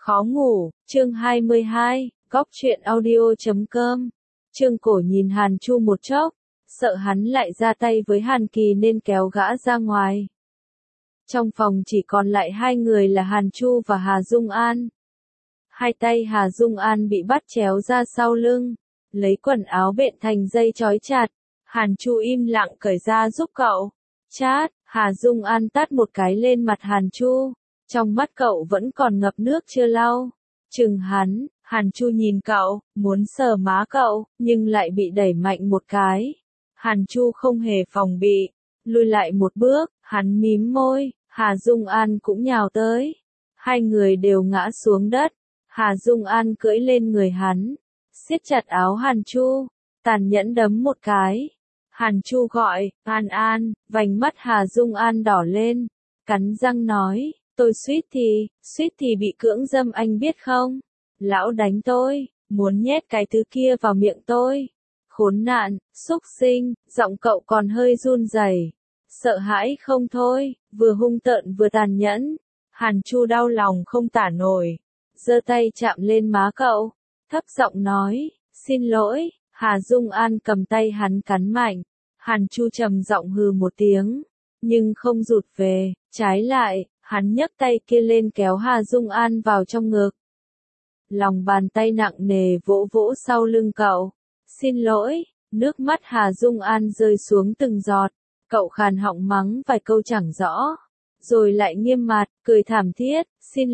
Khó ngủ, chương 22, góc truyện audio.com. Trương Cổ nhìn Hàn Chu một chốc, sợ hắn lại ra tay với Hàn Kỳ nên kéo gã ra ngoài. Trong phòng chỉ còn lại hai người là Hàn Chu và Hà Dung An. Hai tay Hà Dung An bị bắt chéo ra sau lưng, lấy quần áo bện thành dây trói chặt. Hàn Chu im lặng cởi ra giúp cậu. Chát, Hà Dung An tát một cái lên mặt Hàn Chu. Trong mắt cậu vẫn còn ngập nước chưa lau. Chừng hắn, Hàn Chu nhìn cậu, muốn sờ má cậu, nhưng lại bị đẩy mạnh một cái. Hàn Chu không hề phòng bị, lùi lại một bước, hắn mím môi, Hà Dung An cũng nhào tới. Hai người đều ngã xuống đất. Hà Dung An cưỡi lên người hắn, siết chặt áo Hàn Chu, tàn nhẫn đấm một cái. Hàn Chu gọi, An An, vành mắt Hà Dung An đỏ lên, cắn răng nói, tôi suýt thì bị cưỡng dâm anh biết không? Lão đánh tôi, muốn nhét cái thứ kia vào miệng tôi. Khốn nạn, xúc sinh, giọng cậu còn hơi run rẩy, sợ hãi không thôi, vừa hung tợn vừa tàn nhẫn. Hàn Chu đau lòng không tả nổi, giơ tay chạm lên má cậu, thấp giọng nói, xin lỗi. Hà Dung An cầm tay hắn cắn mạnh. Hàn Chu trầm giọng hừ một tiếng, nhưng không rụt về, trái lại, hắn nhấc tay kia lên kéo Hà Dung An vào trong ngực. Lòng bàn tay nặng nề vỗ vỗ sau lưng cậu. Xin lỗi, nước mắt Hà Dung An rơi xuống từng giọt, cậu khàn họng mắng vài câu chẳng rõ, rồi lại nghiêm mặt, cười thảm thiết, xin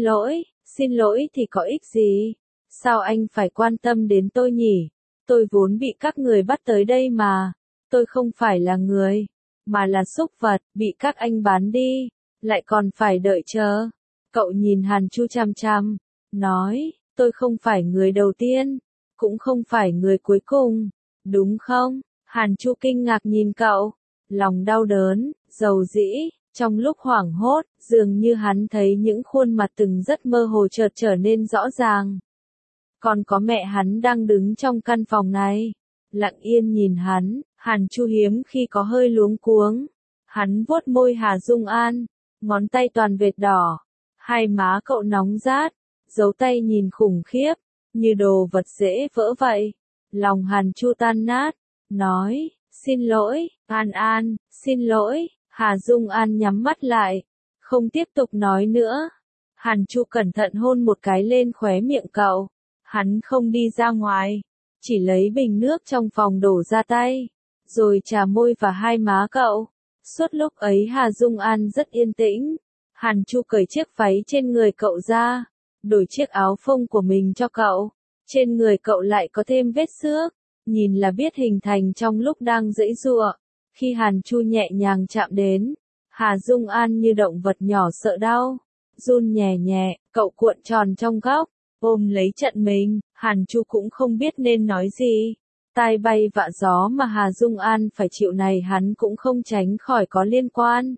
lỗi thì có ích gì? Sao anh phải quan tâm đến tôi nhỉ? Tôi vốn bị các người bắt tới đây mà, tôi không phải là người, mà là súc vật, bị các anh bán đi, lại còn phải đợi chờ. Cậu nhìn Hàn Chu chằm chằm, nói, tôi không phải người đầu tiên, cũng không phải người cuối cùng, đúng không? Hàn Chu kinh ngạc nhìn cậu, lòng đau đớn, dầu dĩ, trong lúc hoảng hốt, dường như hắn thấy những khuôn mặt từng rất mơ hồ chợt trở nên rõ ràng. Còn có mẹ hắn đang đứng trong căn phòng này, lặng yên nhìn hắn. Hàn Chu hiếm khi có hơi luống cuống. Hắn vuốt môi Hà Dung An, ngón tay toàn vệt đỏ, hai má cậu nóng rát, giấu tay nhìn khủng khiếp, như đồ vật dễ vỡ vậy. Lòng Hàn Chu tan nát, nói, xin lỗi, An An, xin lỗi. Hà Dung An nhắm mắt lại, không tiếp tục nói nữa. Hàn Chu cẩn thận hôn một cái lên khóe miệng cậu. Hắn không đi ra ngoài, chỉ lấy bình nước trong phòng đổ ra tay, rồi chà môi và hai má cậu. Suốt lúc ấy Hà Dung An rất yên tĩnh. Hàn Chu cởi chiếc váy trên người cậu ra, đổi chiếc áo phông của mình cho cậu. Trên người cậu lại có thêm vết xước, nhìn là biết hình thành trong lúc đang giãy giụa. Khi Hàn Chu nhẹ nhàng chạm đến, Hà Dung An như động vật nhỏ sợ đau, run nhẹ nhẹ, cậu cuộn tròn trong góc, ôm lấy trận mình. Hàn Chu cũng không biết nên nói gì. Tai bay vạ gió mà Hà Dung An phải chịu này hắn cũng không tránh khỏi có liên quan.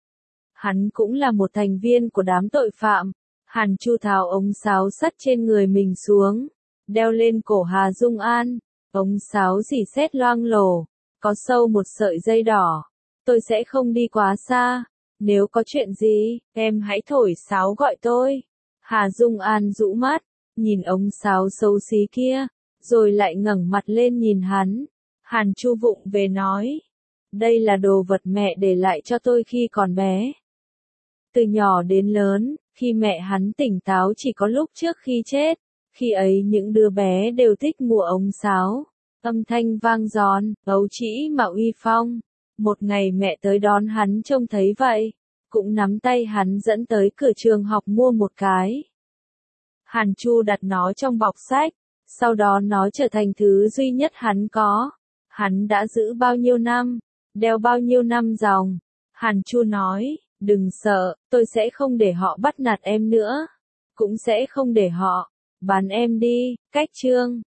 Hắn cũng là một thành viên của đám tội phạm. Hàn Chu tháo ống sáo sắt trên người mình xuống, đeo lên cổ Hà Dung An. Ống sáo rỉ sét loang lổ, có sâu một sợi dây đỏ. Tôi sẽ không đi quá xa. Nếu có chuyện gì, em hãy thổi sáo gọi tôi. Hà Dung An rũ mắt, nhìn ống sáo xấu xí kia, rồi lại ngẩng mặt lên nhìn hắn. Hàn Chu vụng về nói, đây là đồ vật mẹ để lại cho tôi khi còn bé. Từ nhỏ đến lớn, khi mẹ hắn tỉnh táo chỉ có lúc trước khi chết, khi ấy những đứa bé đều thích mua ống sáo. Âm thanh vang giòn, ấu trĩ mà uy phong. Một ngày mẹ tới đón hắn trông thấy vậy, cũng nắm tay hắn dẫn tới cửa trường học mua một cái. Hàn Chu đặt nó trong bọc sách, sau đó nó trở thành thứ duy nhất hắn có. Hắn đã giữ bao nhiêu năm, đeo bao nhiêu năm dòng. Hàn Chu nói, đừng sợ, tôi sẽ không để họ bắt nạt em nữa. Cũng sẽ không để họ bán em đi. Cách chương